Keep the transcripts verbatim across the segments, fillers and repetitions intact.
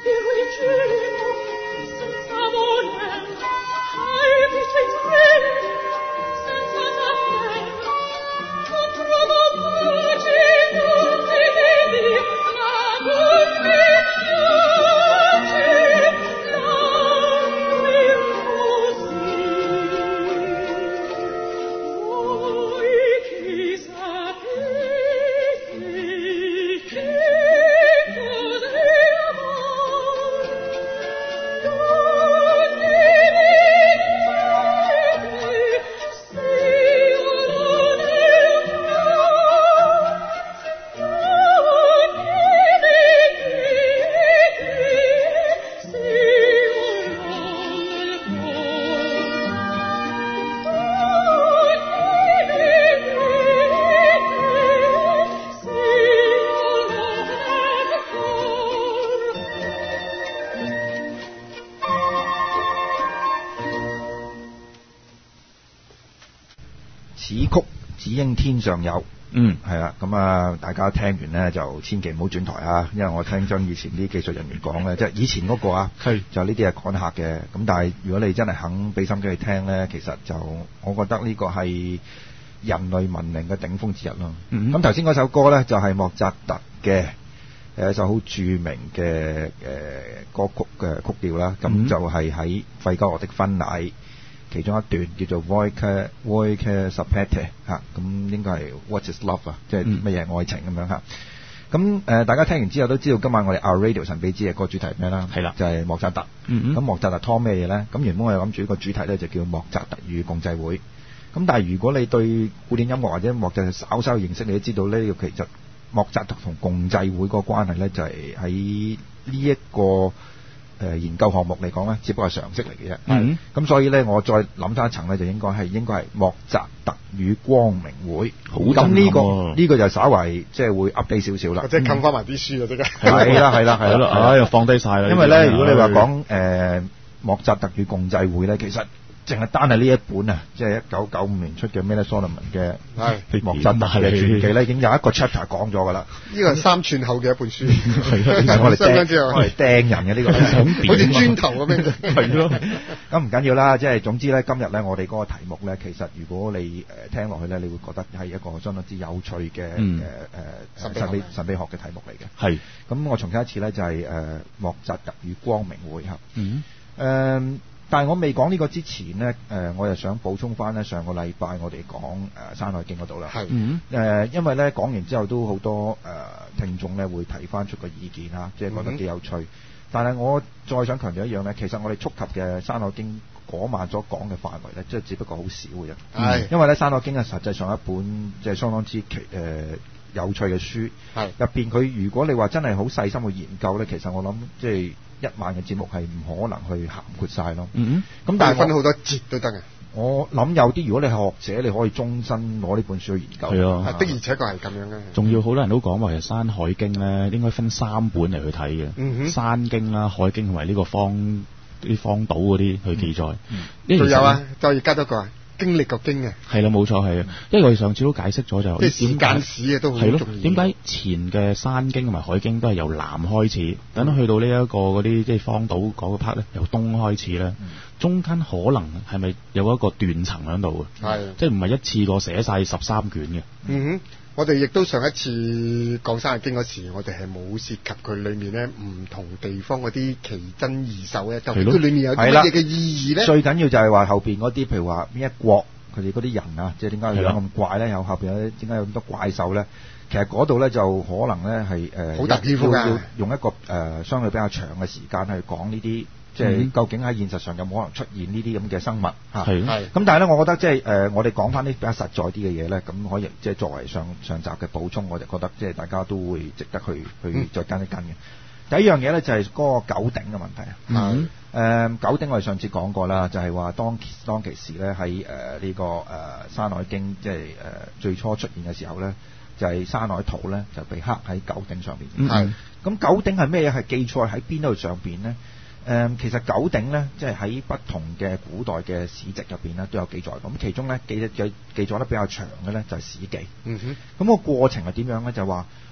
此曲只應天上有。嗯，係啦，咁啊，大家聽完呢就千祈唔好轉台啊，因為我聽將以前啲技術人員講咧，即係以前嗰個啊，就呢啲係趕客嘅。咁但係如果你真係肯俾心機去聽呢，其實就我覺得呢個係人類文明嘅頂峰之一咯。咁頭先嗰首歌呢，就係、是、莫扎特嘅誒一首好著名嘅誒、呃、歌曲嘅曲調啦。咁、嗯、就係喺費加羅的婚禮其中一段叫做 Voce Voce Sapete 嚇，咁應該係 What is Love 啊，即係乜嘢愛情咁樣嚇。咁誒、呃，大家聽完之後都知道今晚我哋 Our Radio 神秘之夜個主題係咩啦？係啦，就係、是、莫扎特。咁、嗯、莫扎特拖咩嘢咧？咁原本我哋諗住呢個主題咧就叫莫扎特與共濟會。咁但係如果你對古典音樂或者莫扎特稍稍認識，你都知道呢個其實莫扎特同共濟會個關係咧就係喺呢一個誒研究項目嚟講咧，只不過係常識嚟嘅啫。嗯，咁所以咧，我再諗翻一層咧，就應該係應該係莫扎特與光明會。好咁呢個呢、呢個就稍為即係會 update 少少啦。 即係冚翻埋啲書啊！即刻係啦係啦係啦， 唉又放低晒啦。 因為咧，如果你話講誒莫扎特與共濟會咧，其實淨係單係呢一本啊，即係一九九五年出嘅 Miller Solomon 嘅莫扎特嘅傳記咧，已經有一個 chapter 講咗㗎啦。 呢個係三寸厚嘅一本書， 係我哋釘我哋釘人嘅呢個， 好似磚頭咁樣。 係咯，咁唔緊要啦，即係總之咧，今日咧我哋嗰個題目咧，其實如果你誒聽落去咧，你會覺得係一個相當之有趣嘅誒誒神秘神秘學嘅題目嚟嘅。係，咁我重申一次咧，就係誒莫扎特與光明會嚇。嗯。誒。但係我未講呢個之前呢，誒、呃，我又想補充翻呢上個禮拜我哋講誒《山海經》嗰度啦。係。誒、呃，因為呢講完之後都好多誒、呃、聽眾呢會提翻出個意見啊，即係覺得幾有趣。嗯、但係我再想強調一樣呢，其實我哋觸及嘅《山海經》嗰晚所講嘅範圍呢，即係只不過好少嘅啫。係。因為呢《山海經》係實際上一本即係相當之奇誒、呃、有趣嘅書。係。入邊佢如果你話真係好細心去研究呢，其實我諗即係一晚嘅節目係唔可能去涵括晒咯。嗯，咁但係分好多節都得嘅。 我諗有啲，如果你係學者，你可以終身攞呢本書去研究。係啊，的而且確係咁樣嘅。 仲要好多人都講話，其實《山海經》咧應該分三本嚟去睇嘅。嗯哼，《山經》啦、《海經》同埋呢個荒啲荒島嗰啲去記載。仲、嗯嗯、有啊，再加多個。經歷個經嘅係啦，冇錯係啊，因為我哋上次都解釋咗就即係時間史嘅都好重要。 點解前嘅山經同埋海經都係由南開始，等到去到呢一個嗰啲即係荒島嗰個 part 咧，由東開始咧、嗯，中間可能係咪有一個斷層喺度嘅？係，即係唔係一次過寫晒十三卷嘅？ 嗯哼。我哋亦都上一次講山海經嗰時，我哋係冇涉及佢裏面咧唔同地方嗰啲奇珍異獸咧，究竟佢裏面有啲乜嘢嘅意義咧？ 最緊要就係話後邊嗰啲，譬如話邊一國佢哋嗰啲人啊，即係點解樣咁怪咧？有後邊有啲點解有咁多怪獸咧？其實嗰度咧就可能咧係誒好大篇幅㗎， 要用一個誒、呃、相對比較長嘅時間去講呢啲。即係究竟喺現實上有冇可能出現呢啲咁嘅生物嚇？係。咁但係咧，我覺得即係誒，我哋講翻啲比較實在啲嘅嘢咧，咁可以即係作為上上集嘅補充，我就覺得即係大家都會值得去去再跟一跟嘅、嗯。第一樣嘢咧就係嗰個九鼎嘅問題啊。嗯。誒、呃、九鼎我哋上次講過啦，就係、是、話當當其時咧喺誒呢個誒、呃《山海經》即係誒最初出現嘅時候咧，就係、是、山海圖咧就被刻喺九鼎上邊。係。咁、嗯、九鼎係咩嘢？係記載喺邊度上邊咧？誒、嗯，其實九鼎咧，即係喺不同嘅古代嘅史籍入邊咧都有記載。咁其中咧記記記載得比較長嘅咧就係、是《史記》。嗯哼。咁、那個過程係點樣咧？就話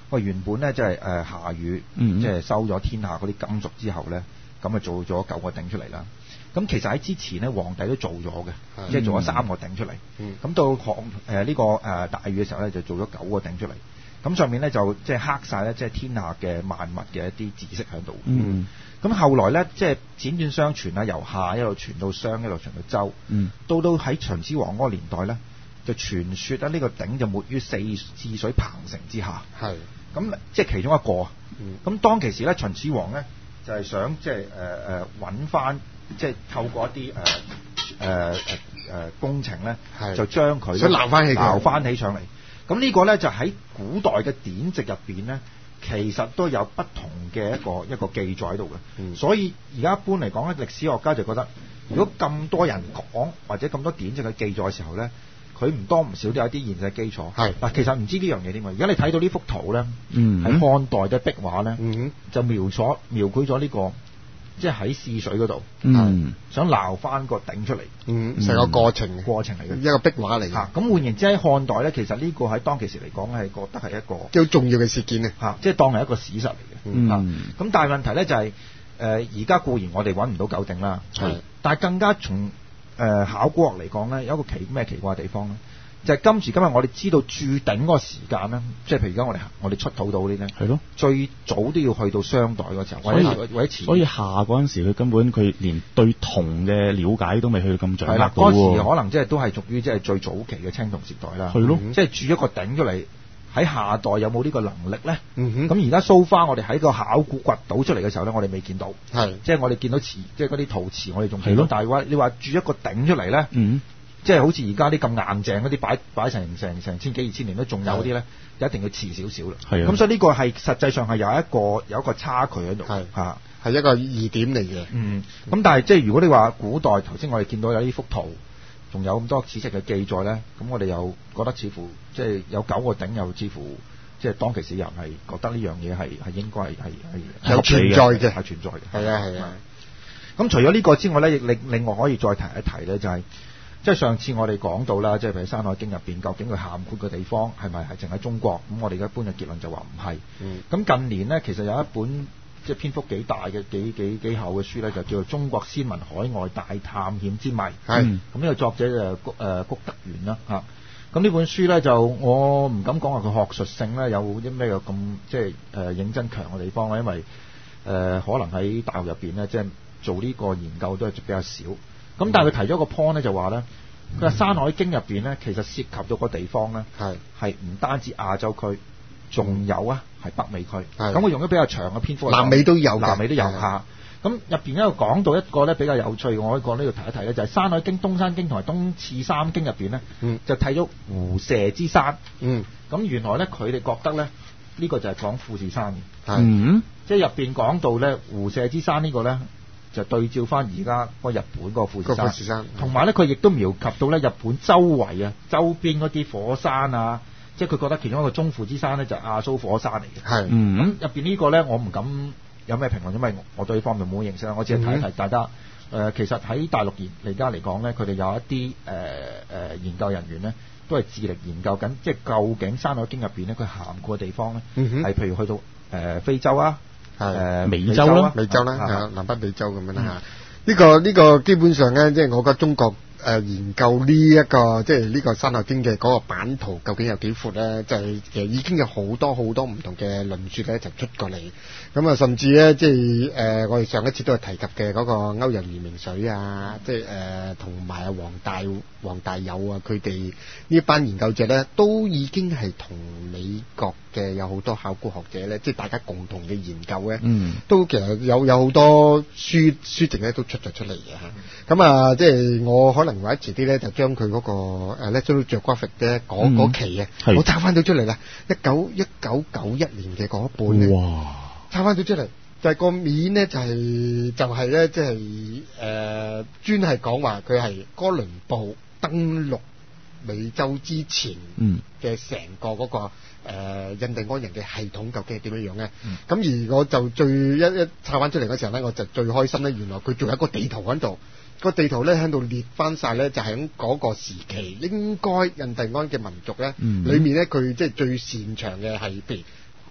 喂，原本咧即係誒夏禹，即係收咗天下嗰啲金屬之後咧，咁啊做咗九個鼎出嚟啦。咁其實喺之前咧，皇帝都做咗嘅，即係做咗三個鼎出嚟。咁、嗯、到項誒呢個誒大禹嘅時候咧，就做咗九個鼎出嚟。咁上面咧就即係刻晒咧，即係天下嘅萬物嘅一啲知識喺度。咁、嗯、後來咧，即係輾轉相傳啦，由夏一路傳到商，一路傳到周。嗯、到到喺秦始皇嗰個年代咧，就傳說咧呢個鼎就沒於四治水彭城之下。係。咁即係其中一個。咁、嗯、當其時咧，秦始皇咧就係、是、想即係誒誒揾翻，即係透過一啲誒誒誒誒工程咧，就將佢想撈翻起， 撈翻起上嚟。咁呢個咧就喺古代嘅典籍入邊咧，其實都有不同嘅一個一個記載喺度嘅。嗯、所以而家一般嚟講咧，歷史學家就覺得，如果咁多人講或者咁多典籍嘅記載嘅時候咧，佢唔多唔少都有啲現實基礎。係嗱，其實唔知呢樣嘢點啊？而家你睇到呢幅圖咧，喺、嗯、漢代嘅壁畫咧，嗯、就描咗描繪咗呢、這個，即係喺泗水嗰度，嗯，想撈翻個鼎出嚟， 嗯，成個過程過程嚟嘅， 一個壁畫嚟嘅。 嚇，咁換言之喺漢代咧，其實呢個喺當其時嚟講係覺得係一個好重要嘅事件啊！ 嚇，即係當係一個史實嚟嘅。嗯，咁、嗯、但係問題咧就係、是，誒而家固然我哋揾唔到九鼎啦，係，但係更加從誒、呃、考古學嚟講咧，有一個奇咩奇怪嘅地方咧？就係、是、今時今日我哋知道鑄鼎嗰個時間咧，即係譬如而家我哋我哋出土到呢啲咧，係咯，最早都要去到商代嗰時候，或者或者前， 所以夏嗰陣時佢根本佢連對銅嘅了解都未去到咁掌握到喎。 嗰時可能即係都係屬於即係最早期嘅青銅時代啦。係咯，即係鑄一個鼎出嚟，喺夏代有冇呢個能力咧？咁而家 so far我哋喺個考古掘到出嚟嘅時候咧，我哋未見到。係，即係我哋見到瓷，即係嗰啲陶瓷，我哋仲見到。但係話你話鑄一個鼎出嚟咧？嗯。即係好似而家啲咁硬淨嗰啲擺擺成成成千幾二千年都仲有啲咧，一定要遲少少啦。係啊，咁所以呢個係實際上係有一個有一個差距喺度。係嚇， 係一個疑點嚟嘅。 嗯，咁但係即係如果你話古代頭先我哋見到有呢幅圖，仲有咁多史實嘅記載咧，咁我哋又覺得似乎即係有九個鼎，又似乎即係當其時人係覺得呢樣嘢係係應該係係係有存在嘅， 係存在嘅。 係啊係啊。 咁除咗呢個之外咧，亦另另外可以再提一提咧，就係。即係上次我哋講到啦，即係譬如《山海經》入邊，究竟佢涵括嘅地方係咪係淨係中國？咁我哋一般嘅結論就話唔係。咁、嗯、近年呢，其實有一本即係篇幅幾大嘅、幾幾幾厚嘅書咧，就叫做《中國先民海外大探險之謎》。係。咁呢個作者就谷誒谷德元啦嚇。咁呢本書咧就我唔敢講話佢學術性咧有啲咩咁即係誒、呃、認真強嘅地方啦，因為誒、呃、可能喺大學入邊咧即係做呢個研究都係比較少。咁但係佢提咗個 point 咧，就話咧，佢話《山海經》入邊咧，其實涉及到個地方咧，係係唔單止亞洲區，仲有啊係北美區。咁佢用咗比較長嘅篇幅， 南美都有， 南美都有下。咁入邊一個講到一個咧比較有趣，我可以講呢度提一提咧，就係、是《山海經》東山經同埋東次三經入邊咧，嗯、就睇咗狐射之山。嗯，咁原來咧佢哋覺得咧呢、這個就係講富士山嘅。嗯，即係入邊講到咧狐射之山個呢個咧。就對照翻而家個日本個富士山，同埋咧佢亦都描及到咧日本周圍啊、周邊嗰啲火山啊，即係佢覺得其中一個中富之山咧就係亞蘇火山嚟嘅。係，咁入邊呢個咧我唔敢有咩評論，因為我對呢方面冇認識啦。我只係提一提大家。誒、嗯呃，其實喺大陸而家嚟講咧，佢哋有一啲誒誒研究人員咧，都係致力研究緊，即係究竟《山海經》入邊咧佢涵蓋嘅地方咧，係、嗯、譬如去到誒、呃、非洲啊。係誒美洲啦， 美洲啦，係啊，南北美洲咁樣啦嚇。呢、嗯這個呢、這個基本上咧，即、就、係、是、我覺得中國誒、呃、研究呢、這、一個即係呢個《山海經》嘅嗰個版圖究竟有幾闊咧？就係、是、其實已經有好多好多唔同嘅論説咧，就出過嚟。咁啊，甚至咧，即係誒我哋上一次都係提及嘅嗰個歐陽瑜明水啊，即係誒同埋啊黃大黃大友啊，佢哋呢班研究者咧，都已經係同美國嘅有好多考古學者咧，即係大家共同嘅研究咧，嗯、都其實有有好多書書籍咧都出咗出嚟嘅嚇。咁啊，即係我可能或者遲啲咧就將佢嗰個誒 National Geographic 咧嗰嗰期啊，我抄翻到出嚟啦，一九一九九一年嘅嗰一本咧。哇！抄翻咗出嚟，就係、是、個面咧，就係、是、就係、是、咧，即係誒專係講話佢係哥倫布登陸美洲之前嘅成個嗰、那個、呃、印第安人嘅系統究竟係點樣樣咧？咁、嗯、而我就最一一抄翻出嚟嗰時候咧，我就最開心咧，原來佢仲有一個地圖喺度，個地圖咧喺度列翻晒咧，就係喺嗰個時期應該印第安嘅民族咧，嗯、裡面咧佢即係最擅長嘅係譬如。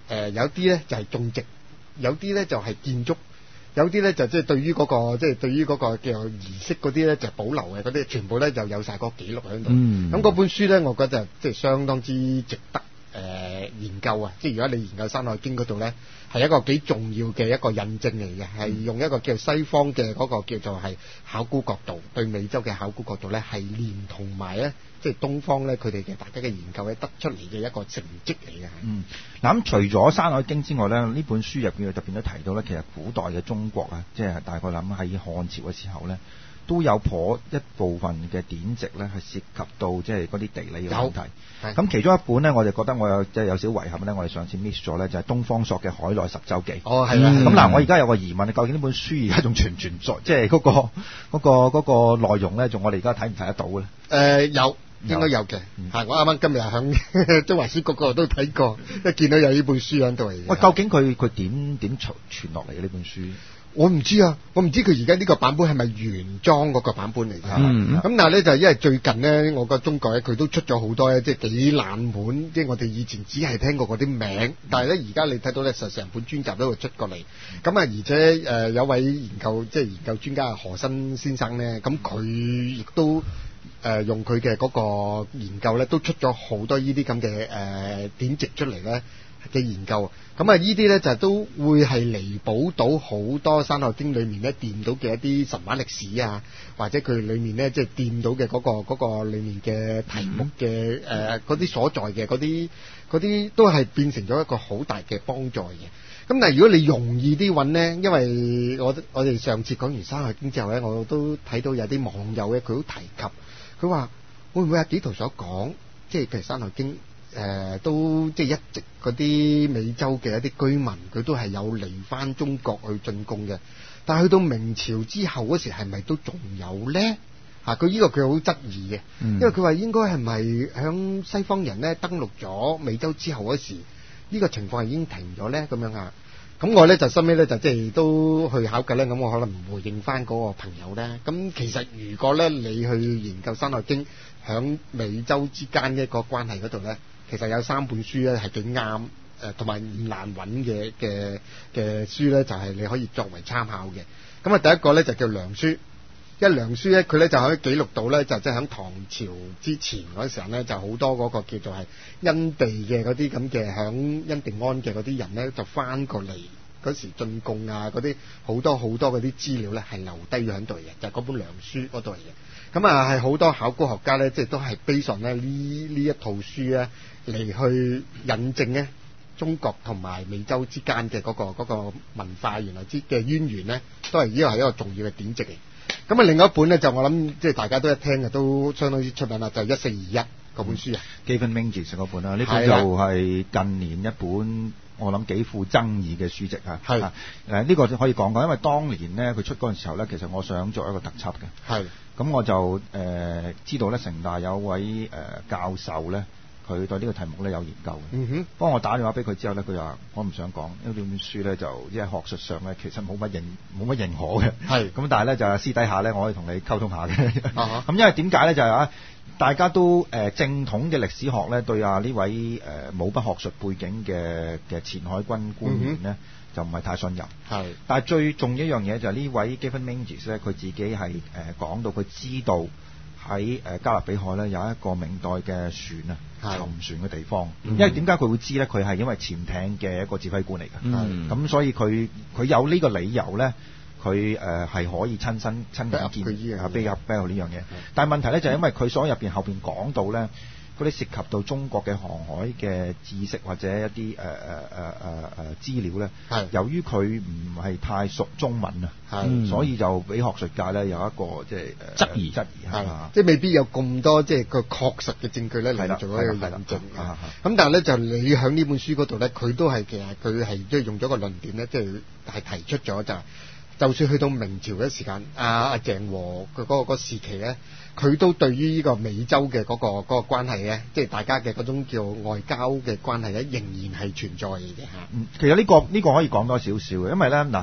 呃、有啲咧就係、是、種植，有啲咧就係、是、建築。有啲咧就即係對於嗰、那個即係、就是、對於嗰個叫儀式嗰啲咧就保留嘅嗰啲，全部咧就有晒個記錄喺度。咁嗰、嗯、本書咧，我覺得就即係相當之值得誒、呃、研究啊！即係如果你研究《山海經》嗰度咧，係一個幾重要嘅一個印證嚟嘅，係、嗯、用一個叫西方嘅嗰個叫做係考古角度對美洲嘅考古角度咧，係連同埋咧即係東方咧佢哋嘅大家嘅研究咧得出嚟嘅一個成績嚟嘅。 嗯，嗱咁除咗《山海經》之外咧，呢本書入邊特別都提到咧，其實古代嘅中國啊，即係大概諗喺漢朝嘅時候咧，都有頗一部分嘅典籍咧係涉及到即係嗰啲地理嘅問題。咁其中一本咧，我就覺得我有即係有少遺憾咧，我哋上次 miss 咗咧，就係東方朔嘅《海內十洲記》。哦，係啦。咁嗱，我而家有個疑問，究竟呢本書而家仲存唔存在？即係嗰個嗰個嗰個內容咧，仲我哋而家睇唔睇得到咧？誒有。應該有嘅，係、嗯、我啱啱今日喺中華書局嗰度都睇過，一見到有呢本書喺度嚟嘅。 喂，究竟佢佢點點傳傳落嚟嘅呢本書？ 我唔知啊，我唔知佢而家呢個版本係咪原裝嗰個版本嚟嘅。咁、嗯、但係咧就係、因為最近咧，我覺得中國咧佢都出咗好多咧，即係幾冷門，即係我哋以前只係聽過嗰啲名，但係咧而家你睇到咧，實成本專集都會出過嚟。咁啊，而且誒、呃、有位研究即係研究專家何新先生咧，咁佢亦都。誒、呃、用佢嘅嗰個研究咧，都出咗好多呢啲咁嘅誒典籍出嚟咧嘅研究。咁啊，呢啲咧就都會係彌補到好多《山海經》裏面咧掂到嘅一啲神話歷史啊，或者佢裏面咧即係掂到嘅嗰、嗰個嗰、嗰個裏面嘅題目嘅誒嗰啲所在嘅嗰啲嗰啲，都係變成咗一個好大嘅幫助嘅。咁但係如果你容易啲揾咧，因為我我哋上次講完《山海經》之後咧，我都睇到有啲網友咧，佢都提及。佢話會唔會阿紀陶所講，即係譬如《山海經》誒，都即係一直嗰啲美洲嘅一啲居民，佢都係有嚟翻中國去進貢嘅。但係去到明朝之後嗰時，係咪都仲有咧？嚇，佢呢個佢好質疑嘅，因為佢話應該係咪響西方人咧登陸咗美洲之後嗰時，呢個情況係已經停咗咧？咁樣啊？咁我咧就收尾咧就即係都去考究咧，咁我可能唔回應翻嗰個朋友咧。咁其實如果咧你去研究《山海經》響美洲之間嘅一個關係嗰度咧，其實有三本書咧係幾啱，誒同埋唔難揾嘅嘅嘅書咧，就係你可以作為參考嘅。咁啊，第一個咧就叫《梁書》。一梁書咧，佢咧就可以記錄到咧，就即係喺唐朝之前嗰時候咧，就好多嗰個叫做係因地嘅嗰啲咁嘅響因地安嘅嗰啲人咧，就翻過嚟嗰時進貢啊，嗰啲好多好多嗰啲資料咧係留低咗喺度嘅，就係、是、嗰本梁書嗰度嚟嘅。咁啊係好多考古學家咧，即係都係 base on咧呢呢一套書咧嚟去引證咧中國同埋美洲之間嘅嗰、嗰個嗰個文化原來之嘅淵源咧，都係呢個係一個重要嘅典籍嚟。咁啊，另外一本咧就我諗即係大家都一聽嘅，都相當之出名啦，就係一四二一嗰本書啊。 Gavin Menzies 嗰本啦，呢本就係近年一本我諗幾富爭議嘅書籍啊。係誒，呢、呃這個就可以講講，因為當年咧佢出嗰陣時候咧，其實我想做一個特輯嘅。係。咁我就誒、呃、知道咧，城大有位誒、呃、教授咧。佢對呢個題目咧有研究嘅，嗯哼。幫我打電話俾佢之後咧，佢就話我唔想講，因為呢本書咧就即係學術上咧其實冇乜認冇乜認可嘅。係。咁但係咧就私底下咧，我可以同你溝通下嘅。咁、啊、因為點解咧就係、是、啊，大家都誒、呃、正統嘅歷史學咧對啊呢位誒冇乜學術背景嘅嘅前海軍官員咧、嗯、就唔係太信任。係。但係最重要一樣嘢就係呢位 Gavin Menzies 咧，佢自己係誒、呃、講到佢知道。喺誒加勒比海咧有一個明代嘅船啊，沉船嘅地方。嗯、因為點解佢會知咧？佢係因為潛艇嘅一個指揮官嚟嘅。咁、嗯、所以佢佢有呢個理由咧，佢誒係可以親身親眼見啊，比較比較呢樣嘢。但係問題咧就係、是、因為佢所入邊後邊講到咧，嗰啲涉及到中國嘅航海嘅知識或者一啲誒誒誒誒誒資料咧，由於佢唔係太熟中文啊，所以就俾學術界咧有一個即係質疑質疑係嘛，即係未必有咁多即係個確實嘅證據咧嚟做一個印證嘅。咁但係咧就你喺呢本書嗰度咧，佢都係其實佢係即係用咗個論點咧，即係係提出咗就係、是，就算去到明朝嘅時間，阿阿鄭和佢嗰個嗰個時期咧。佢都對於呢個美洲嘅嗰、嗰個嗰、嗰個關係咧，即係大家嘅嗰種叫外交嘅關係咧，仍然係存在嘅嚇。嗯，其實呢、呢個呢、呢個可以講多少少嘅，因為咧嗱，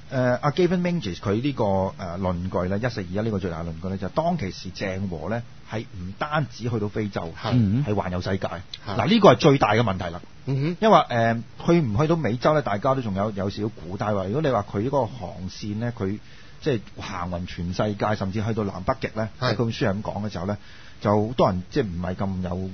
誒阿 Gavin Menzies 佢呢個誒論據咧，一四二一呢個最大論據咧，就係、當其時鄭和咧係唔單止去到非洲，係係環遊世界。嗱呢個係最大嘅問題啦。嗯、因為誒、呃、去唔去到美洲咧，大家都仲有有少少估。但係話如果你話佢呢個航線咧，佢即係行勻全世界，甚至去到南北極咧，喺佢本書係咁講嘅時候咧，就好多人即係唔係咁有誒誒誒誒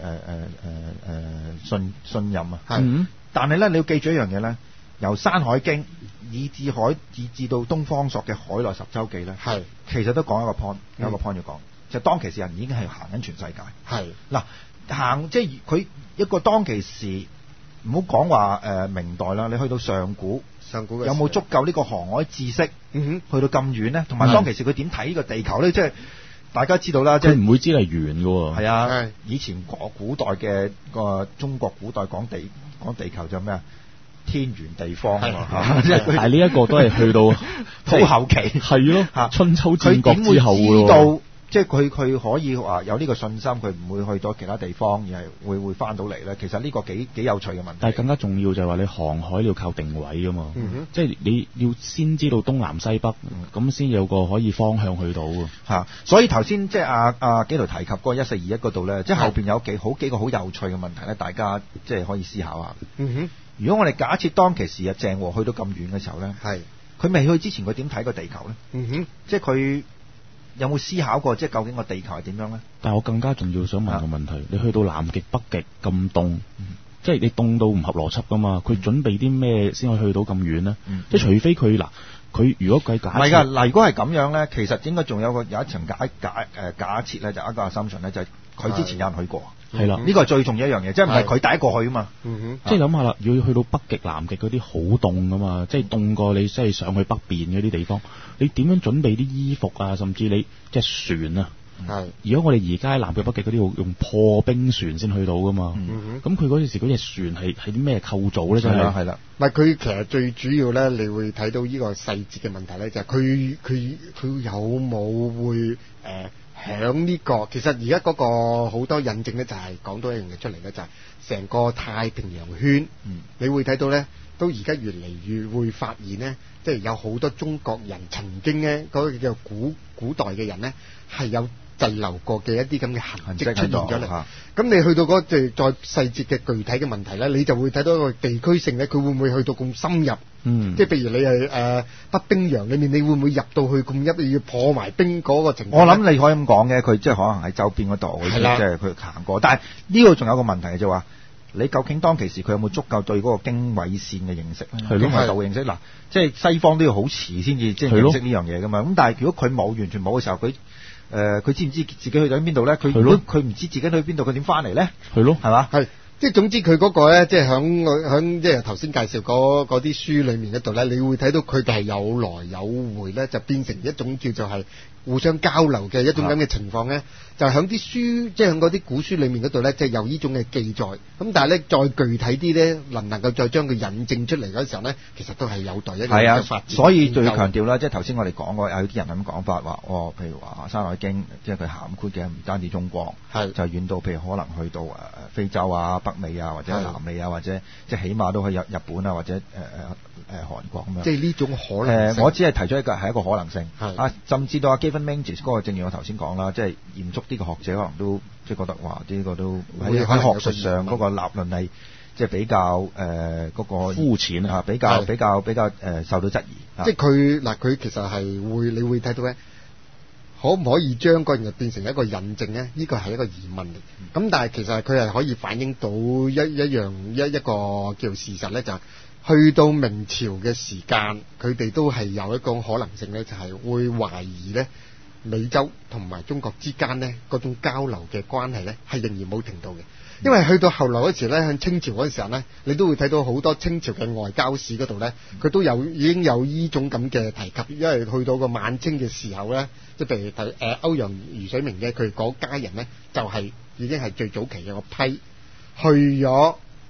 誒信信任啊。嗯、但係咧你要記住一樣嘢咧。由山海經以至海以至到東方朔嘅海內十洲記咧，係其實都講一個 point，、嗯、有一個 point 要講，就當其時人已經係行緊全世界。係嗱行即係佢一個當其時，唔好講話誒明代啦，你去到上古，上古有冇足夠呢個航海知識？嗯哼，去到咁遠咧，同埋當其時佢點睇呢個地球咧？即係大家知道啦，即係唔會知係圓嘅喎。 係啊，以前古古代嘅個中國古代講地講地球就咩啊？天圓地方啊嘛， 但係呢一個都係去到好後期， 係咯嚇，春秋戰國之後喎。佢點會知道？即係佢佢可以話有呢個信心，佢唔會去到其他地方，而係會會翻到嚟咧。其實呢個幾幾有趣嘅問題。 但係更加重要就係話你航海要靠定位㗎嘛，嗯、即係你要先知道東南西北，咁先、嗯、有個可以方向去到㗎嚇。所以頭先即係阿阿紀陶提及嗰個一四二一嗰度咧，即係後邊有幾好幾個好有趣嘅問題咧，大家即係可以思考下。嗯哼。如果我哋假設當其時啊鄭和去到咁遠嘅時候咧，係佢未去之前佢點睇個地球咧？嗯哼，即係佢有冇思考過即係究竟個地球係點樣咧？ 但係我更加重要想問個問題，啊、你去到南極北極咁凍，嗯、即係你凍到唔合邏輯噶嘛？佢準備啲咩先可以去到咁遠咧？嗯、即係除非佢嗱，佢如果計假設， 唔係㗎嗱，如果係咁樣咧，其實應該仲有個有一層假假誒假設咧，就一個 assumption 咧，就係佢之前有人去過。係啦，呢個係最重要一樣嘢，即係唔係佢第一個去啊嘛。嗯哼， 即係諗下啦，如果去到北極、南極嗰啲好凍噶嘛，即係凍過你即係上去北邊嗰啲地方，你點樣準備啲衣服啊？甚至你隻船啊，係。如果我哋而家喺南極、北極嗰啲用破冰船先去到噶嘛，咁佢嗰陣時嗰隻船係係啲咩構造咧？真係係啦，唔係佢其實最主要咧，你會睇到呢個細節嘅問題咧，就係佢佢佢有冇會誒？呃響呢、這個其實而家嗰個好多印證咧，就係講到一樣嘢出嚟咧，就係、是、成個太平洋圈，嗯、你會睇到咧，都而家越嚟越會發現咧，即係有好多中國人曾經咧嗰、那個叫古古代嘅人咧係有滯留過嘅一啲咁嘅痕跡出現咗嚟。咁你去到嗰即係再細節嘅具體嘅問題咧，你就會睇到一個地區性咧，佢會唔會去到咁深入？嗯，即係譬如你係誒、呃、北冰洋裏面，你會唔會入到去咁一，你要破埋冰嗰個情況？ 我諗你可以咁講嘅，佢即係可能喺周邊嗰度，即係佢行過。但係呢個仲有個問題就話、是，你究竟當其時佢有冇足夠對嗰個經緯線嘅認識咧？經緯度嘅認識嗱，即係西方都要好遲先至即係認識呢樣嘢噶嘛。咁但係如果佢冇完全冇嘅時候，佢誒佢知唔知自己去到邊度咧？佢如果佢唔知自己去邊度，佢點翻嚟咧？係咯，係嘛？係。 即係總之佢嗰個咧，即係響響即係頭先介紹嗰嗰啲書裏面嗰度咧，你會睇到佢哋係有來有回咧，就變成一種叫做係互相交流嘅一種咁嘅情況咧，就響啲書即係響嗰啲古書裏面嗰度咧，即係有呢種嘅記載。咁但係咧再具體啲咧，能唔能夠再將佢引證出嚟嗰時候咧，其實都係有待一個嘅發展。 所以最強調啦，即係頭先我哋講過有啲人咁講法話，哦，譬如話《山海經》，即係佢涵括嘅唔單止中國，係就遠到譬如可能去到誒非洲啊、北美啊，或者南美啊，或者即係起碼都去日日本啊，或者誒誒誒韓國咁樣。 即係呢種可能性。 誒、呃，我只係提出一個係一個可能性。係啊，甚至到阿 Gavin Menzies 嗰個，正如我頭先講啦，即係嚴肅啲嘅學者可能都即係覺得話呢、這個都喺喺學術上嗰個立論係即係比較誒嗰、呃那個膚淺啊，比較比較比較誒、呃、受到質疑。 即係佢嗱，佢其實係會，你會睇到咧。可唔可以將個人變成一個印證咧？呢個係一個疑問嚟。咁、嗯、但係其實佢係可以反映到一一樣一一個叫事實咧，就係、是、去到明朝嘅時間，佢哋都係有一個可能性咧，就係、是、會懷疑咧美洲同埋中國之間咧嗰種交流嘅關係咧係仍然冇停到嘅。因為去到後來嗰時咧，喺清朝嗰時候咧，你都會睇到好多清朝嘅外交史嗰度咧，佢都有已經有呢種咁嘅提及。因為去到個晚清嘅時候咧，即係譬如睇誒歐陽余水明嘅佢嗰家人咧，就係、是、已經係最早期嘅個批去咗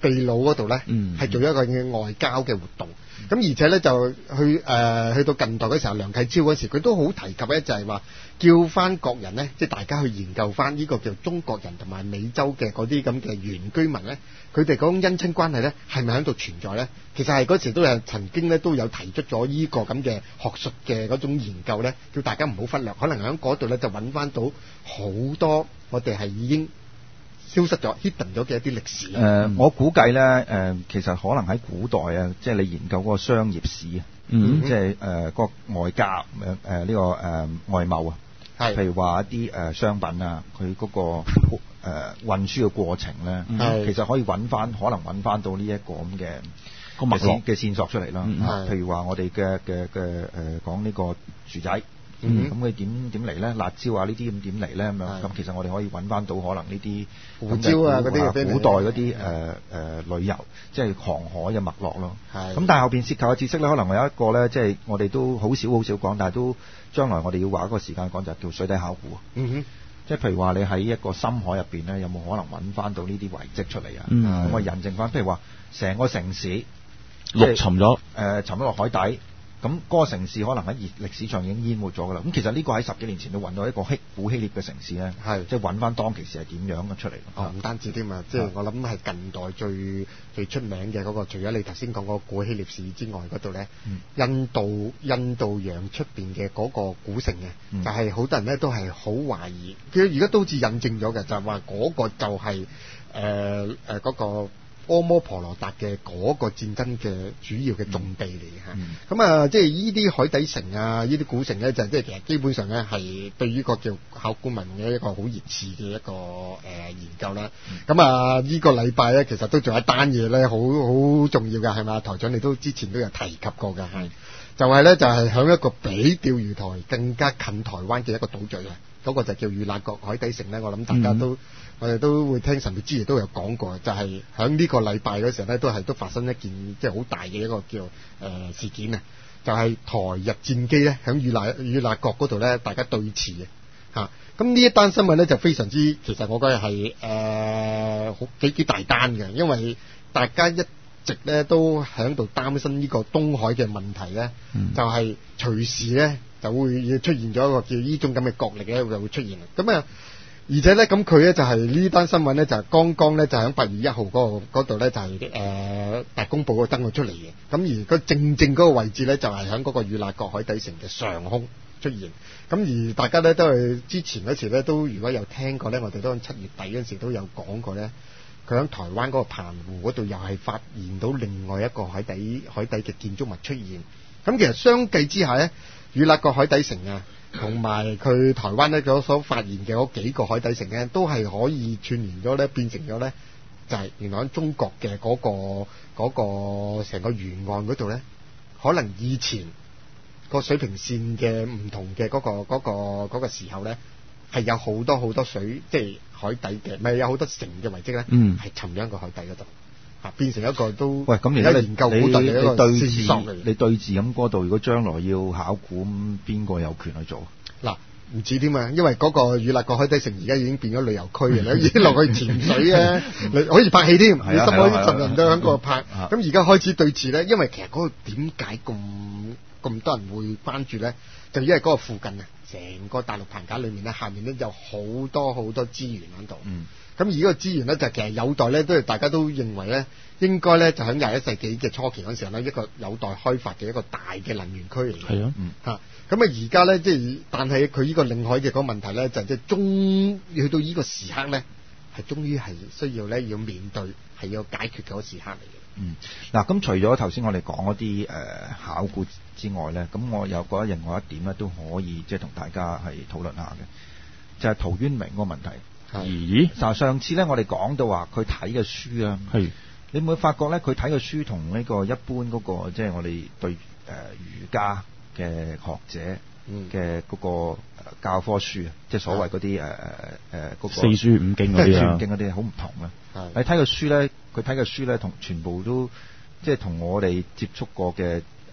秘魯嗰度咧，係、嗯、做一個嘅外交嘅活動。咁、嗯、而且咧就去誒、呃、去到近代嗰時候，梁啟超嗰時佢都好提及咧，就係話叫翻國人咧，即係大家去研究翻呢個叫中國人同埋美洲嘅嗰啲咁嘅原居民咧，佢哋嗰種姻親關係咧係咪喺度存在咧？其實係嗰時都有曾經咧都有提出咗呢個咁嘅學術嘅嗰種研究咧，叫大家唔好忽略，可能喺嗰度咧就揾翻到好多我哋係已經消失咗 hidden 咗嘅一啲歷史。誒、 呃嗯，我估計咧，誒、呃，其實可能喺古代啊，即係你研究嗰個商業史啊，嗯，即係誒個外交誒誒呢個誒、呃、外貿啊，係，譬如話一啲誒、呃、商品啊，佢嗰、那個誒、呃、運輸嘅過程咧，係，其實可以揾翻，可能揾翻到呢一個咁嘅個脈絡嘅線索出嚟啦。係，譬如話我哋嘅嘅嘅誒講呢個薯仔。嗯，咁佢點點嚟咧？辣椒啊呢啲咁點嚟咧？咁樣咁其實我哋可以揾翻到可能呢啲胡椒啊嗰啲古代嗰啲誒誒旅遊，即係航海嘅脈絡咯。係。咁但係後邊涉及嘅知識咧，可能我有一個咧，即係我哋都好少好少講，但係都將來我哋要話一個時間講就係叫水底考古。嗯哼。即係譬如話你喺一個深海入邊咧，有冇可能揾翻到呢啲遺跡出嚟啊？嗯。咁我印證翻，譬如話成個城市陸沉咗， 誒沉咗落海底。咁嗰個城市可能喺歷史上已經淹沒咗㗎啦。咁其實呢個喺十幾年前都揾到一個希古希臘嘅城市咧，係即係揾翻當其時係點樣嘅出嚟。 哦，唔單止添啊，即係我諗係近代最最出名嘅嗰、嗰個，除咗你頭先講嗰個古希臘史之外，嗰度咧，印度印度洋出邊嘅嗰個古城嘅、嗯，就係、係、好多人咧都係好懷疑。佢而家都好似印證咗嘅，就係話嗰個就係誒誒嗰個。阿摩婆羅達嘅嗰個戰爭嘅主要嘅重地嚟嘅嚇，咁、嗯、啊，即係依啲海底城啊，依啲古城咧，就即係其實基本上咧係對於個叫考古文嘅一個好熱刺嘅一個誒、呃、研究啦。咁、嗯、啊，呢、這個禮拜咧，其實都仲有一單嘢咧，好好重要㗎，係嘛？台長你都之前都有提及過㗎，係就係、是、咧，就係、是、響一個比釣魚台更加近台灣嘅一個島嶼啊，嗰、那個就叫與那國海底城咧。我諗大家都。嗯我哋都會聽神秘之夜都有講過，就係喺呢個禮拜嗰時候咧，都係都發生一件即係好大嘅一個叫誒、呃、事件啊！就係、是、台日戰機咧，喺與那與那國嗰度咧，大家對峙嘅嚇。咁呢一單新聞咧就非常之，其實我覺得係誒好幾幾大單嘅，因為大家一直咧都喺度擔心呢個東海嘅問題咧、嗯，就係、是、隨時咧就會出現咗一個叫呢種咁嘅角力咧就會出現咁啊！而且咧，咁佢咧就係呢單新聞咧，就係剛剛咧就喺八月一號嗰個嗰度咧就係誒大公報嗰度登咗出嚟嘅。咁而個正正嗰個位置咧就係喺嗰個與那國海底城嘅上空出現。咁而大家咧都係之前嗰時咧都如果有聽過咧，我哋都喺七月底嗰時都有講過咧，佢喺台灣嗰個澎湖嗰度又係發現到另外一個海底海底嘅建築物出現。咁其實相繼之下咧，與那國海底城啊，同埋佢台灣咧嗰所發現嘅嗰幾個海底城咧，都係可以串聯咗咧，變成咗咧，就係、是、原來喺中國嘅嗰、那個嗰、那個成個沿岸嗰度咧，可能以前個水平線嘅唔同嘅嗰、那個嗰、那個嗰、那個時候咧，係有好多好多水，即係海底嘅，咪有好多城嘅遺跡咧，係、嗯、沉咗喺個海底嗰度。變成一個都喂咁，而家研究古代嘅一個對峙，你對峙咁嗰度，如果將來要考古，咁邊個有權去做？ 嗱，唔止添啊，因為嗰個與那國海底城而家已經變咗旅遊區嘅，已經落去潛水啊，你可以拍戲添，你深海啲神人都喺嗰度拍。咁而家開始對峙咧，因為其實嗰度點解咁咁多人會關注咧？就因為嗰個附近啊，成個大陸棚架裏面咧，下面咧有好多好多資源喺度。嗯。咁而呢個資源咧，就其實有待咧，都係大家都認為咧，應該咧就喺廿一世紀嘅初期嗰陣時候咧，一個有待開發嘅一個大嘅能源區嚟嘅。係啊，嗯嚇。咁啊，而家咧即係，但係佢呢個領海嘅嗰個問題咧，就即係終去到呢個時刻咧，係終於係需要咧要面對，係要解決嗰個時刻嚟嘅。 嗯，嗱，咁除咗頭先我哋講嗰啲誒考古之外咧，咁我有覺得另外一點咧都可以即係同大家係討論下嘅，就係、是、陶淵明嗰個問題。咦？嗱，上次咧我哋講到話佢睇嘅書啊，係你會發覺咧佢睇嘅書同呢個一般嗰、那個即係、就是、我哋對誒、呃、儒家嘅學者嘅嗰個教科書啊，即係所謂嗰啲誒誒誒嗰個四書五經嗰啲啊， 四書五經嗰啲好唔同啊。你睇嘅書咧，佢睇嘅書咧同全部都即係同我哋接觸過嘅誒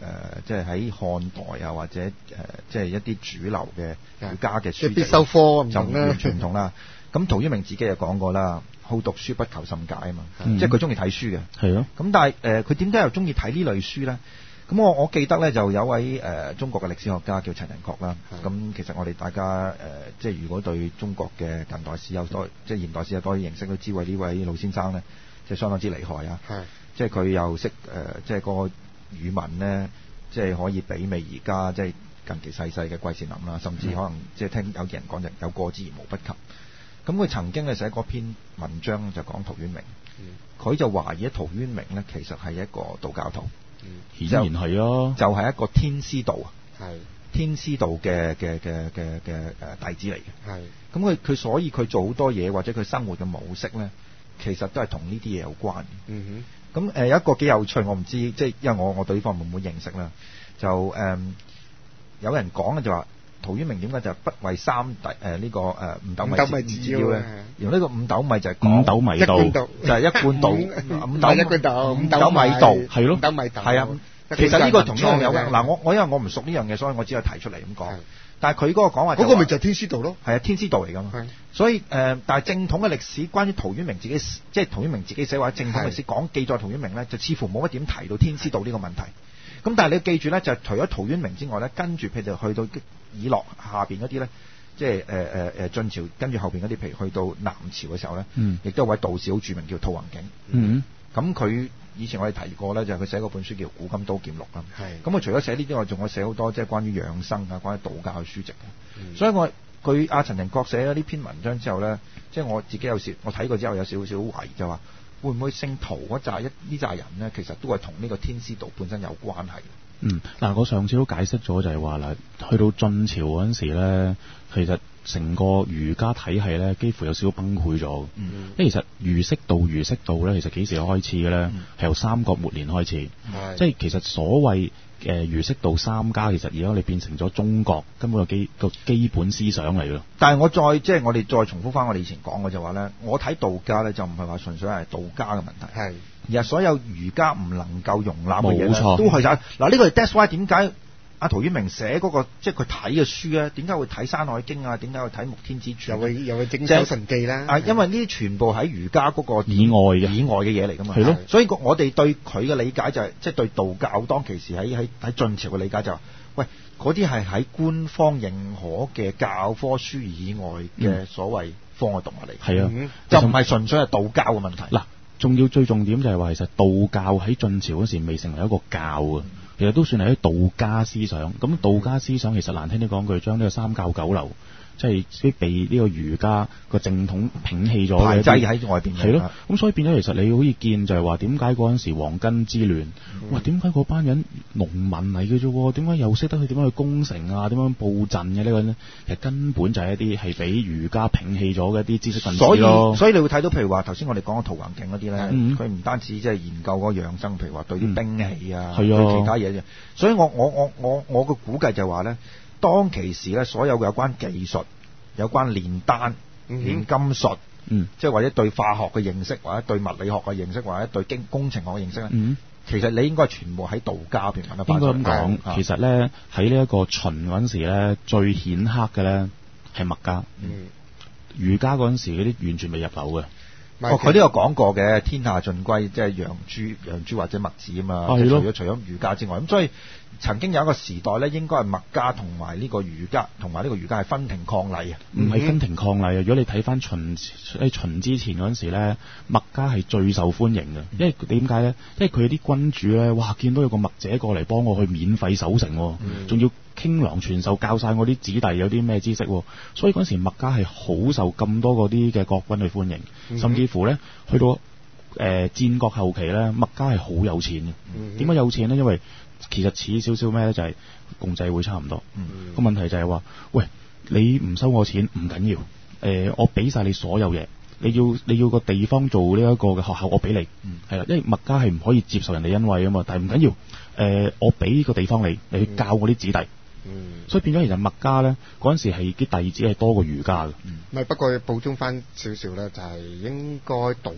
即係喺漢代啊，或者誒、呃、即係一啲主流嘅儒家嘅書籍， 必修科就完全唔同啦。咁陶淵明自己就講過啦，好讀書不求甚解啊嘛， 嗯、 即係佢中意睇書嘅。 係咯。 咁但係誒，佢點解又中意睇呢類書咧？咁我我記得咧，就有位誒、呃、中國嘅歷史學家叫陳寅恪啦。咁其實我哋大家誒、呃，即係如果對中國嘅近代史有多，即係現代史有多啲認識，都知為呢位老先生咧，即係相當之厲害啊。即係佢又識誒、呃，即係個語文咧，即係可以媲美而家即係近期逝世嘅季羨林啦，甚至可能即係聽有啲人講就有過之而無不及。咁佢曾經咧寫過篇文章就講陶淵明，佢、嗯、就懷疑陶淵明咧其實係一個道教徒。 顯然係啊， 就係、是、一個天師道啊， 係天師道嘅嘅嘅嘅嘅誒弟子嚟嘅。係咁佢佢所以佢做好多嘢或者佢生活嘅模式咧，其實都係同呢啲嘢有關。嗯哼，咁誒、呃、有一個幾有趣，我唔知即係因為我我對呢方面冇乜認識啦，就誒、嗯、有人講嘅就話陶淵明點解就不為三弟誒、呃這個呃、呢個誒五斗米折腰咧？用呢個五斗米就係講五斗米道， 就係一貫道，五斗一貫道， 五斗米道係咯， 五斗米道係啊。其實呢個同呢樣有嗱，我我因為我唔熟呢樣嘢，所以我只係提出嚟咁講。但係佢嗰個講話嗰個咪就係天師道咯，係啊，天師道嚟㗎嘛。所以誒、呃，但係正統嘅歷史關於陶淵明自己，即係陶淵明自己寫或者正統歷史講記載陶淵明咧，就似乎冇乜點提到天師道呢個問題。咁但係你要記住咧，就係除咗陶淵明之外咧，跟住譬如去到以諾下邊嗰啲咧，即係誒誒誒晉朝，跟住後邊嗰啲，譬如去到南朝嘅時候咧，嗯，亦都有位道士好著名叫陶弘景，嗯，咁佢以前我哋提過咧，就係佢寫嗰本書叫《古今刀劍錄》啦，係，咁佢除咗寫呢啲外，仲有寫好多即係關於養生啊、關於道教嘅書籍嘅，嗯，所以我佢阿陳寅恪寫咗呢篇文章之後咧，即係我自己有時我睇過之後有少少懷疑就話，會唔會姓陶嗰扎一呢扎人咧，其實都係同呢個天師道本身有關係？ 嗯，嗱，我上次都解釋咗就係話啦，去到晉朝嗰陣時咧，其實成個儒家體系咧，幾乎有少少崩潰咗。嗯，因為其實儒釋道儒釋道咧，其實幾時開始嘅咧？係、嗯、由三國末年開始。係，即係其實所謂誒儒釋道三家，其實而家你變成咗中國根本個基個基本思想嚟咯。 但係我再即係我哋再重複翻我哋以前講嘅就話咧，我睇道家咧就唔係話純粹係道家嘅問題。係。而係所有儒家唔能夠容納嘅嘢咧，都係晒嗱。呢個係 that's why 點解阿陶淵明寫嗰、那個即係佢睇嘅書咧？點解會睇《山海經》啊？點解會睇《穆天子傳》？又會又會整搜神記啦。啊，因為呢啲全部喺儒家嗰個以外嘅以外嘅嘢嚟㗎嘛。係咯。所以我哋對佢嘅理解就係、是，即、就、係、是、對道教當其時喺喺喺晉朝嘅理解就係、是，喂，嗰啲係喺官方認可嘅教科書以外嘅所謂科學動物嚟。係、嗯、啊，就唔係純粹係道教嘅問題。嗱。 仲要最重點就係話，其實道教喺晉朝嗰時未成為一個教啊，其實都算係啲道家思想。咁道家思想其實難聽啲講句，將呢個三教九流，即係啲被呢個儒家個正統摒棄咗嘅，排擠喺外邊。係咯，咁所以變咗其實你好似見就係話，點解嗰陣時黃巾之亂？哇、嗯！點解嗰班人農民嚟嘅啫？點解又識得去點樣去攻城啊？點樣佈陣嘅呢個咧？其實根本就係一啲係俾儒家摒棄咗嘅一啲知識分子咯。所以，所以你會睇到，譬如話頭先我哋講嘅陶弘景嗰啲咧，佢、嗯、唔單止即係研究嗰個養生，譬如話對啲兵器啊，嗯、對其他嘢啫。所以我我我我我嘅估計就係話咧，當其時咧，所有嘅有關技術、有關煉丹、煉金術，嗯，即係或者對化學嘅認識，或者對物理學嘅認識，或者對經工程學嘅認識咧，嗯，其實你應該全部喺道家邊揾得翻。應該咁講，其實咧喺呢一個秦嗰陣時咧，最顯赫嘅咧係墨家，嗯，儒家嗰陣時嗰啲完全未入流嘅。哦，佢都有講過嘅，天下盡歸，即係楊朱、楊朱或者墨子啊嘛。係咯。除咗除咗儒家之外，咁所以曾經有一個時代咧，應該係墨家同埋呢個儒家，同埋呢個儒家係分庭抗禮啊。唔係分庭抗禮啊！如果你睇翻秦喺秦之前嗰陣時咧，墨家係最受歡迎嘅，因為點解咧？因為佢啲君主咧，哇，見到有個墨者過嚟幫我去免費守城，仲、嗯、要傾囊傳授，教晒我啲子弟有啲咩知識，所以嗰陣時墨家係好受咁多嗰啲嘅國君去歡迎，嗯、甚至乎咧去到誒、呃、戰國後期咧，墨家係好有錢嘅。點、嗯、解有錢咧？因為其實似少少咩咧，就係、是、共濟會差唔多。個、嗯、問題就係話，喂，你唔收我錢唔緊要，誒、呃，我俾晒你所有嘢，你要你要個地方做呢一個嘅學校，我俾你，係、嗯、啦，因為墨家係唔可以接受人哋恩惠啊嘛，但係唔緊要，誒、呃，我俾個地方你，你去教我啲子弟。嗯，所以變咗其實墨家咧嗰陣時係啲弟子係多過儒家嘅。唔、嗯、係，不過補充翻少少咧，就係、是、應該道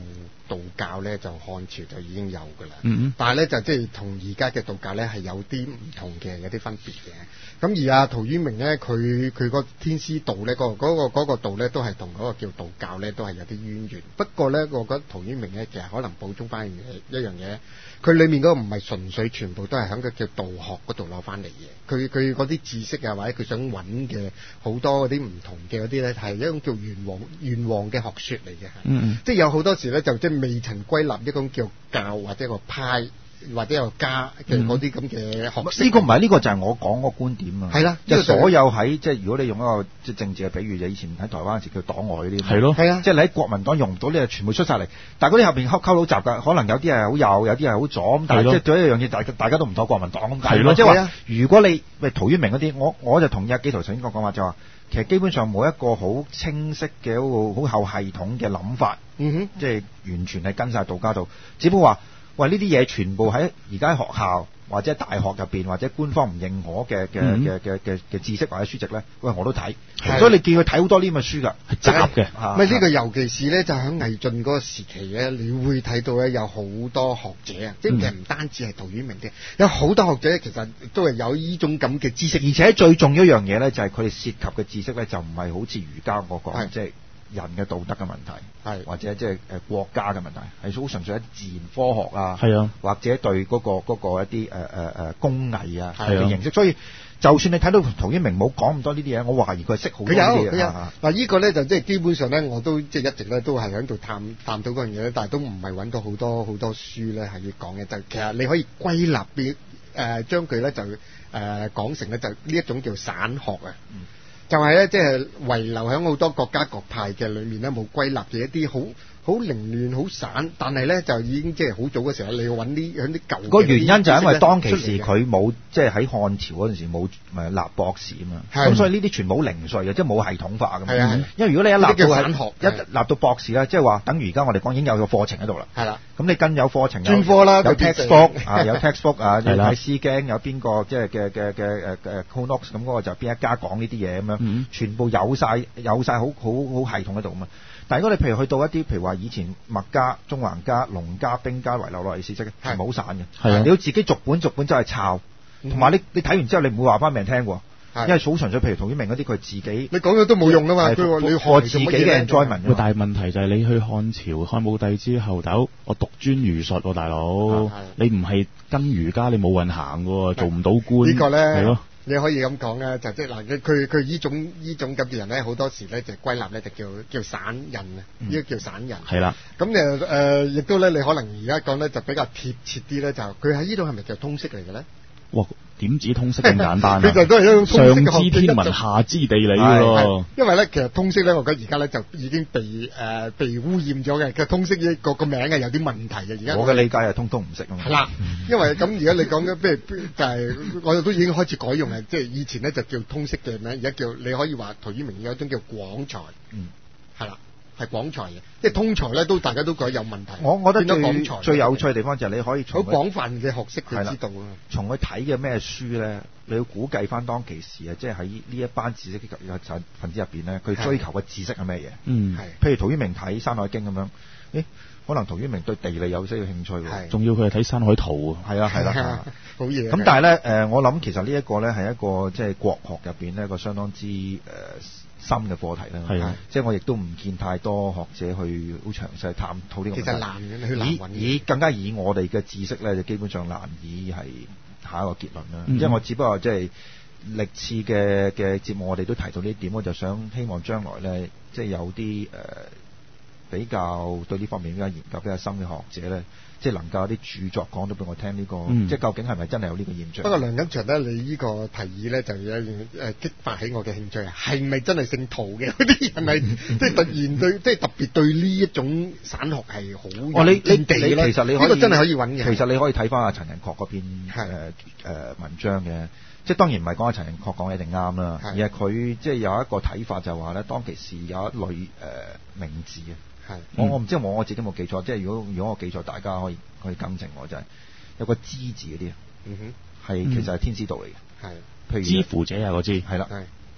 道教咧就漢朝就已經有㗎啦。 嗯嗯。 但係咧就即係同而家嘅道教咧係有啲唔同嘅，有啲分別嘅。咁而阿陶淵明咧，佢佢個天師道咧，嗰、嗰個嗰、嗰個嗰個道咧，都係同嗰個叫道教咧，都係有啲淵源。不過咧，我覺得陶淵明咧，其實可能補充翻一樣嘢，佢裡面嗰個唔係純粹全部都係喺個叫道學嗰度攞翻嚟嘅。佢佢嗰啲知識啊，或者佢想揾嘅好多嗰啲唔同嘅嗰啲咧，係一種叫玄黃玄黃嘅學説嚟嘅。 嗯嗯。 即係有好多時咧，就即係未曾歸納一種叫教或者一個派。或者有家嘅嗰啲咁嘅學識， 呢、嗯這個唔係呢個就係我講個觀點啊。 係啦， 即係所有喺即係如果你用一個即係政治嘅比喻，就以前喺台灣嗰時叫黨外嗰啲， 係咯， 係啊， 即係你喺國民黨用唔到，你就全部出晒嚟。但係嗰啲後邊溝溝到雜㗎，可能有啲係好右，有啲係好左咁。但係即係做一樣嘢，大大家都唔妥國民黨咁。係咯，即係話如果你喂陶淵明嗰啲，我我就同意阿紀陶頭先講講話就話，其實基本上冇一個好清晰嘅一個好有系統嘅諗法， 嗯哼， 即係完全係跟晒道家度，只不過話。喂，呢啲嘢全部喺而家學校或者大學入邊或者官方唔認可嘅嘅嘅嘅嘅嘅知識或者書籍咧，喂我都睇，所以你見佢睇好多呢咁嘅書㗎，係雜嘅。 唔係呢個，尤其是咧就喺魏晉嗰個時期咧，你會睇到咧有好多學者啊，即係其實唔單止係陶淵明嘅，有好多學者其實都係有呢種咁嘅知識， 而且最重要一樣嘢咧就係佢哋涉及嘅知識咧就唔係好似儒家嗰個即係。人嘅道德嘅問題，係或者即係誒國家嘅問題，係好純粹一啲自然科學啊，係啊，或者對嗰、嗰個嗰、嗰個一啲誒誒誒工藝啊嘅認識。所以就算你睇到陶淵明冇講咁多呢啲嘢，我懷疑佢係識好多啲嘢。佢有， 嗱呢個咧就即係基本上咧，我都即係一直咧都係喺度探探討嗰樣嘢咧，但係都唔係揾到好多好多書咧係要講嘅。就其實你可以歸納啲誒將佢咧就誒、呃、講成咧就呢一種叫散學啊。嗯就係咧，即係遺留喺好多國家各派嘅裏面咧，冇歸納嘅一啲好好凌亂、好散，但係咧就已經即係好早嘅時候，你要揾啲喺啲舊個原因就係因為當其時佢冇即係喺漢朝嗰陣時冇咪立博士啊嘛，咁所以呢啲全部好零碎嘅，即係冇系統化咁。係啊，因為如果你一立到散學，一立到博士啦，即係話等於而家我哋講已經有個課程喺度啦。係啦，咁你跟有課程專科啦， 有 textbook 啊，有 textbook 啊，係啦，喺詩經有邊個即係嘅嘅嘅誒誒 Conox 咁嗰個就邊一家講呢啲嘢咁樣，全部有晒有晒好好好系統喺度啊嘛。但係如果你譬如去到一啲譬如話以前墨家、縱橫家、農家、兵家遺留落嚟史跡，係冇散嘅，係啊，你要自己逐本逐本走去抄，同埋你你睇完之後你唔會話翻俾人聽喎，因為好純粹，譬如陶淵明嗰啲佢自己，你講咗都冇用啊嘛，佢你學自己嘅 enjoyment。 但係問題就係你去漢朝漢武帝之後，大佬我獨尊儒術喎，大佬，你唔係跟儒家，你冇運行喎，做唔到官。 呢個咧係咯。你可以咁講咧，就即係嗱，佢佢佢依種依種咁嘅人咧，好多時咧就歸納咧就叫叫散人啊，呢個、嗯、叫散人。係啦。咁誒誒，亦都咧，你可能而家講咧就比較貼切啲咧，就佢喺呢度係咪叫通識嚟嘅咧？哇！ 點止通識咁簡單啊？ 其實都係一種通識嘅學。 上知天文，下知地理喎。 因為咧，其實通識咧，我覺得而家咧就已經被誒、呃、被污染咗嘅。其實通識呢個個名係有啲問題嘅。而家我嘅理解係通通唔識啊嘛。係啦， 因為咁而家你講嘅，譬如就係、是、我哋都已經開始改用嘅，即係以前咧就叫通識嘅名，而家叫你可以話陶淵明有一種叫廣才。嗯，係啦。係廣才嘅，即係通才咧，都大家都覺得有問題。我我覺得最最有趣嘅地方就係你可以從好廣泛嘅學識佢知道啊。從佢睇嘅咩書咧，你要估計翻當其時啊，即係喺呢一班知識嘅分子入邊咧，佢追求嘅知識係咩嘢？嗯，係。譬如陶淵明睇《山海經》咁樣，誒，可能陶淵明對地理有些少興趣喎。 仲要佢係睇《山海圖》啊。 係啊，係啦， 好嘢。 咁但係咧，誒，我諗其實呢一個咧係一個即係國學入邊呢一個相當之誒深嘅課題啦，係啊，即係我亦都唔見太多學者去好詳細探討呢個問題。其實難嘅，你去難揾。以更加以我哋嘅知識咧，就基本上難以係下一個結論啦。因為我只不過即係歷次嘅嘅節目，我哋都提到呢點，我就想希望將來咧，即係有啲誒比較對呢方面比較研究比較深嘅學者咧，即係能夠有啲著作講到俾我聽呢個，即係究竟係咪真係有呢個現象？不過梁錦祥咧，你呢個提議咧就有誒激發起我嘅興趣啊！係咪真係姓陶嘅嗰啲人係即係突然對即係特別對呢一種散學係好哦？你你你其實你呢個真係可以揾嘅。其實你可以睇翻阿陳寅恪嗰篇誒誒文章嘅，即係當然唔係講阿陳寅恪講一定啱啦，而係佢即係有一個睇法就係話咧，當其時有一類誒名字嘅。係，我我唔知我我自己冇記錯，即係如果如果我記錯，大家可以可以更正我，就係、是、有個知字嗰啲，嗯哼，係其實係天師道嚟嘅，係，譬如知乎者啊，我知，係啦，係，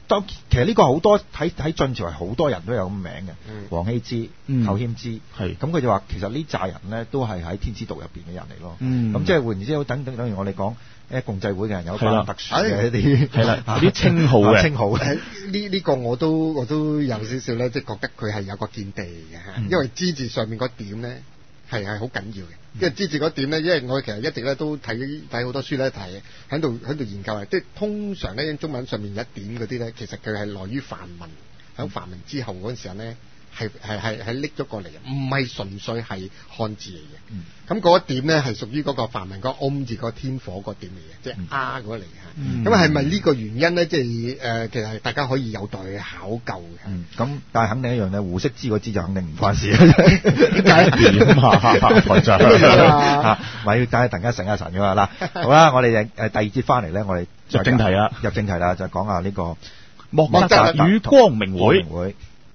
當其實呢個好多喺喺晉朝係好多人都有咁名嘅，王羲之、寇謙之，係咁佢就話其實呢扎人咧都係喺天之道入邊嘅人嚟咯。咁即係換言之，等等等於我哋講誒共濟會嘅人有翻特殊嘅一啲係啦，啲稱號嘅稱號。 呢呢個我都我都有少少咧，即係覺得佢係有個見地嘅嚇，因為之字上面嗰點咧係係好緊要嘅。因為之字嗰點咧，因為我其實一直咧都睇睇好多書咧，睇喺度喺度研究啊，即係通常咧中文上面一點嗰啲咧，其實佢係來於梵文，喺梵文之後嗰陣時候咧，係係係係拎咗過嚟嘅，唔係純粹係漢字嚟嘅。咁嗰、嗯、一點咧係屬於嗰個梵文嗰個 om 字個天火嗰點嚟嘅，即係啊嗰嚟嘅。咁係咪呢個原因咧？即係誒、呃，其實係大家可以有待考究嘅。咁、 嗯、但係肯定一樣咧，胡適之嗰支就肯定唔關事。 點解點啊？台長嚇，咪要等陣間醒下神㗎嘛嗱。好啦，我哋誒第二節翻嚟咧，我哋入正題啦， 入正題啦，就講下呢個莫扎特與光明會。 光明會